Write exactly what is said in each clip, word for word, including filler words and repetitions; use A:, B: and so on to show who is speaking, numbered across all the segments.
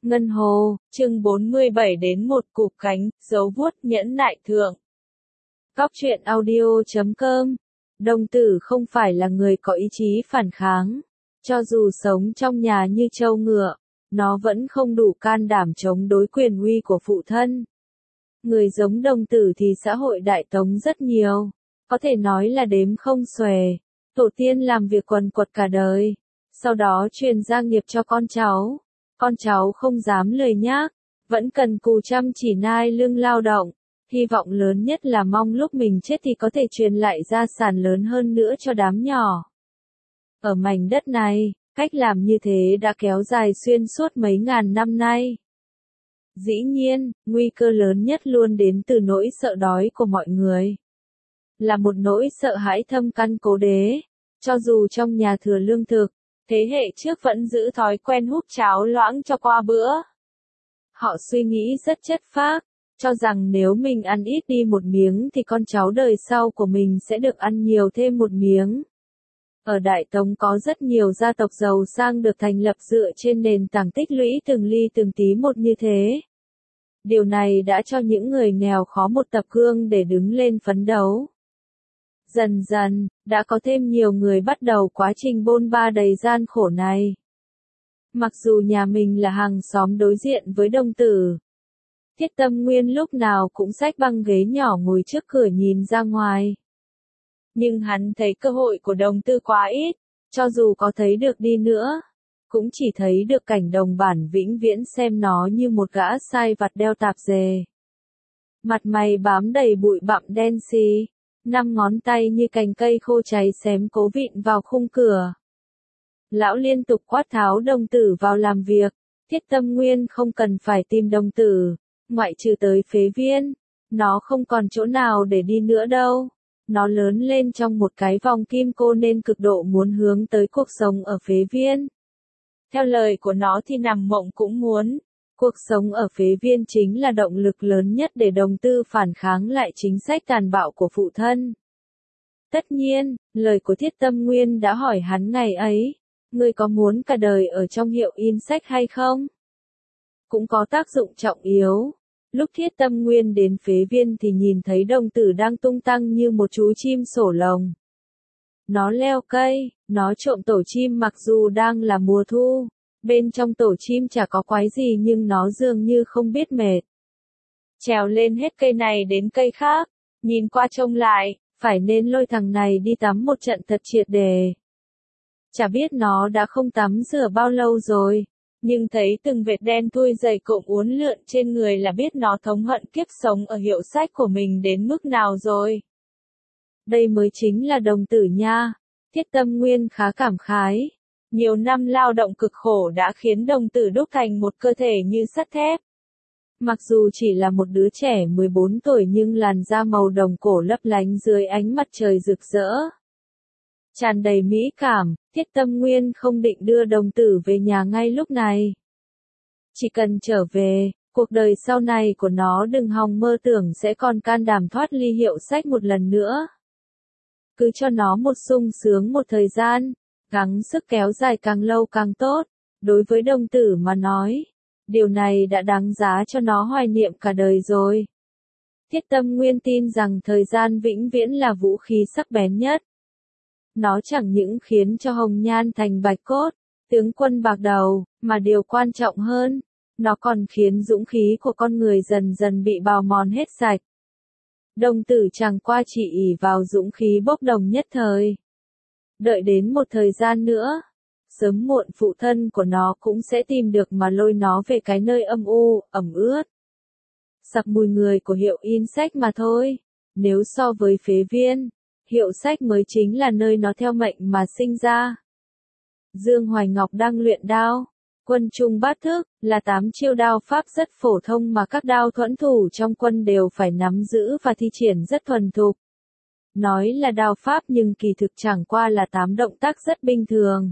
A: Ngân Hồ, chương bốn mươi bảy đến một cụp cánh, dấu vuốt nhẫn nại thượng. Góc truyện audio chấm com. Đồng tử không phải là người có ý chí phản kháng. Cho dù sống trong nhà như trâu ngựa, nó vẫn không đủ can đảm chống đối quyền uy của phụ thân. Người giống đồng tử thì xã hội Đại Tống rất nhiều. Có thể nói là đếm không xuể. Tổ tiên làm việc quần quật cả đời. Sau đó truyền gia nghiệp cho con cháu. Con cháu không dám lười nhác, vẫn cần cù chăm chỉ nai lưng lao động, hy vọng lớn nhất là mong lúc mình chết thì có thể truyền lại gia sản lớn hơn nữa cho đám nhỏ. Ở mảnh đất này, cách làm như thế đã kéo dài xuyên suốt mấy ngàn năm nay. Dĩ nhiên, nguy cơ lớn nhất luôn đến từ nỗi sợ đói của mọi người. Là một nỗi sợ hãi thâm căn cố đế, cho dù trong nhà thừa lương thực, thế hệ trước vẫn giữ thói quen húp cháo loãng cho qua bữa. Họ suy nghĩ rất chất phác, cho rằng nếu mình ăn ít đi một miếng thì con cháu đời sau của mình sẽ được ăn nhiều thêm một miếng. Ở Đại Tống có rất nhiều gia tộc giàu sang được thành lập dựa trên nền tảng tích lũy từng ly từng tí một như thế. Điều này đã cho những người nghèo khó một tập gương để đứng lên phấn đấu. Dần dần, đã có thêm nhiều người bắt đầu quá trình bôn ba đầy gian khổ này. Mặc dù nhà mình là hàng xóm đối diện với đồng tử, Thiết Tâm Nguyên lúc nào cũng xách băng ghế nhỏ ngồi trước cửa nhìn ra ngoài. Nhưng hắn thấy cơ hội của đồng tử quá ít, cho dù có thấy được đi nữa, cũng chỉ thấy được cảnh đồng bản vĩnh viễn xem nó như một gã sai vặt đeo tạp dề. Mặt mày bám đầy bụi bặm đen xì. Năm ngón tay như cành cây khô cháy xém cố vịn vào khung cửa. Lão liên tục quát tháo đồng tử vào làm việc, Thiết Tâm Nguyên không cần phải tìm đồng tử, ngoại trừ tới phế viên, nó không còn chỗ nào để đi nữa đâu. Nó lớn lên trong một cái vòng kim cô nên cực độ muốn hướng tới cuộc sống ở phế viên. Theo lời của nó thì nằm mộng cũng muốn. Cuộc sống ở phế viên chính là động lực lớn nhất để đồng tư phản kháng lại chính sách tàn bạo của phụ thân. Tất nhiên, lời của Thiết Tâm Nguyên đã hỏi hắn ngày ấy, ngươi có muốn cả đời ở trong hiệu in sách hay không? Cũng có tác dụng trọng yếu. Lúc Thiết Tâm Nguyên đến phế viên thì nhìn thấy đồng tử đang tung tăng như một chú chim sổ lồng. Nó leo cây, nó trộm tổ chim mặc dù đang là mùa thu. Bên trong tổ chim chả có quái gì nhưng nó dường như không biết mệt. Trèo lên hết cây này đến cây khác, nhìn qua trông lại, phải nên lôi thằng này đi tắm một trận thật triệt đề. Chả biết nó đã không tắm rửa bao lâu rồi, nhưng thấy từng vệt đen thui dày cộm uốn lượn trên người là biết nó thống hận kiếp sống ở hiệu sách của mình đến mức nào rồi. Đây mới chính là đồng tử nha, Thiết Tâm Nguyên khá cảm khái. Nhiều năm lao động cực khổ đã khiến đồng tử đúc thành một cơ thể như sắt thép. Mặc dù chỉ là một đứa trẻ mười bốn tuổi nhưng làn da màu đồng cổ lấp lánh dưới ánh mặt trời rực rỡ. Tràn đầy mỹ cảm, Thiết Tâm Nguyên không định đưa đồng tử về nhà ngay lúc này. Chỉ cần trở về, cuộc đời sau này của nó đừng hòng mơ tưởng sẽ còn can đảm thoát ly hiệu sách một lần nữa. Cứ cho nó một sung sướng một thời gian. Gắng sức kéo dài càng lâu càng tốt, đối với đồng tử mà nói, điều này đã đáng giá cho nó hoài niệm cả đời rồi. Thiết Tâm Nguyên tin rằng thời gian vĩnh viễn là vũ khí sắc bén nhất. Nó chẳng những khiến cho hồng nhan thành bạch cốt, tướng quân bạc đầu, mà điều quan trọng hơn, nó còn khiến dũng khí của con người dần dần bị bào mòn hết sạch. Đồng tử chẳng qua chỉ ỷ vào dũng khí bốc đồng nhất thời. Đợi đến một thời gian nữa, sớm muộn phụ thân của nó cũng sẽ tìm được mà lôi nó về cái nơi âm u, ẩm ướt. Sặc mùi người của hiệu in sách mà thôi. Nếu so với phế viên, hiệu sách mới chính là nơi nó theo mệnh mà sinh ra. Dương Hoài Ngọc đang luyện đao. Quân Trung Bát Thức là tám chiêu đao pháp rất phổ thông mà các đao thuẫn thủ trong quân đều phải nắm giữ và thi triển rất thuần thục. Nói là đao pháp nhưng kỳ thực chẳng qua là tám động tác rất bình thường.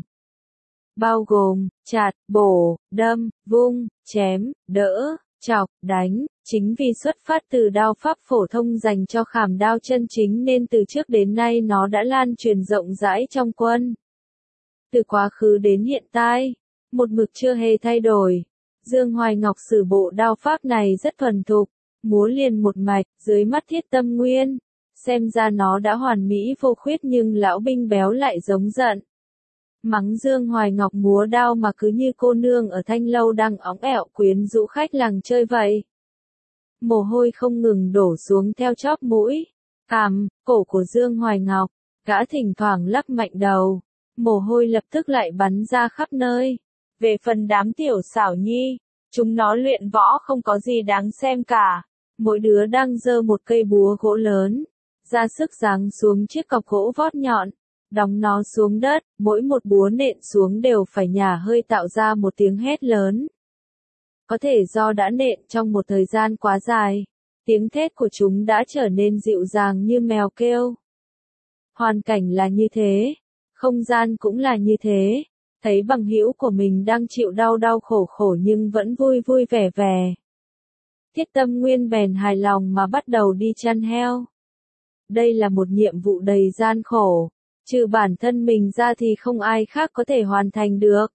A: Bao gồm, chặt, bổ, đâm, vung, chém, đỡ, chọc, đánh. Chính vì xuất phát từ đao pháp phổ thông dành cho khảm đao chân chính nên từ trước đến nay nó đã lan truyền rộng rãi trong quân. Từ quá khứ đến hiện tại, một mực chưa hề thay đổi. Dương Hoài Ngọc sử bộ đao pháp này rất thuần thục, múa liền một mạch, dưới mắt Thiết Tâm Nguyên. Xem ra nó đã hoàn mỹ vô khuyết nhưng lão binh béo lại giống giận. Mắng Dương Hoài Ngọc múa đao mà cứ như cô nương ở thanh lâu đang óng ẹo quyến rũ khách làng chơi vậy. Mồ hôi không ngừng đổ xuống theo chóp mũi, cằm, cổ của Dương Hoài Ngọc, gã thỉnh thoảng lắc mạnh đầu, mồ hôi lập tức lại bắn ra khắp nơi. Về phần đám tiểu xảo nhi, chúng nó luyện võ không có gì đáng xem cả, mỗi đứa đang giơ một cây búa gỗ lớn, ra sức giáng xuống chiếc cọc gỗ vót nhọn, đóng nó xuống đất, mỗi một búa nện xuống đều phải nhả hơi tạo ra một tiếng hét lớn. Có thể do đã nện trong một thời gian quá dài, tiếng thét của chúng đã trở nên dịu dàng như mèo kêu. Hoàn cảnh là như thế, không gian cũng là như thế, thấy bằng hữu của mình đang chịu đau đau khổ khổ nhưng vẫn vui vui vẻ vẻ. Thiết Tâm Nguyên bèn hài lòng mà bắt đầu đi chăn heo. Đây là một nhiệm vụ đầy gian khổ, trừ bản thân mình ra thì không ai khác có thể hoàn thành được.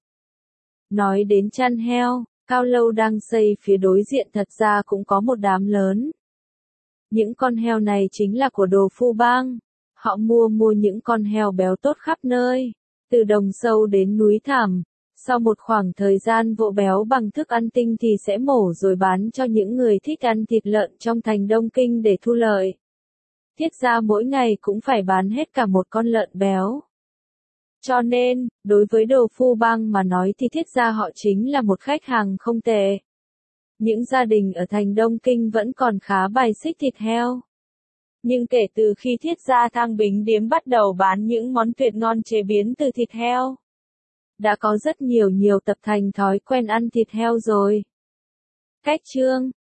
A: Nói đến chăn heo, cao lâu đang xây phía đối diện thật ra cũng có một đám lớn. Những con heo này chính là của Đồ Phu Bang. Họ mua mua những con heo béo tốt khắp nơi, từ đồng sâu đến núi thẳm. Sau một khoảng thời gian vỗ béo bằng thức ăn tinh thì sẽ mổ rồi bán cho những người thích ăn thịt lợn trong thành Đông Kinh để thu lợi. Thiết ra mỗi ngày cũng phải bán hết cả một con lợn béo. Cho nên, đối với Đồ Phu Bang mà nói thì thiết ra họ chính là một khách hàng không tệ. Những gia đình ở thành Đông Kinh vẫn còn khá bài xích thịt heo. Nhưng kể từ khi thiết gia Thang Bính Điếm bắt đầu bán những món tuyệt ngon chế biến từ thịt heo, đã có rất nhiều nhiều tập thành thói quen ăn thịt heo rồi. Cách chương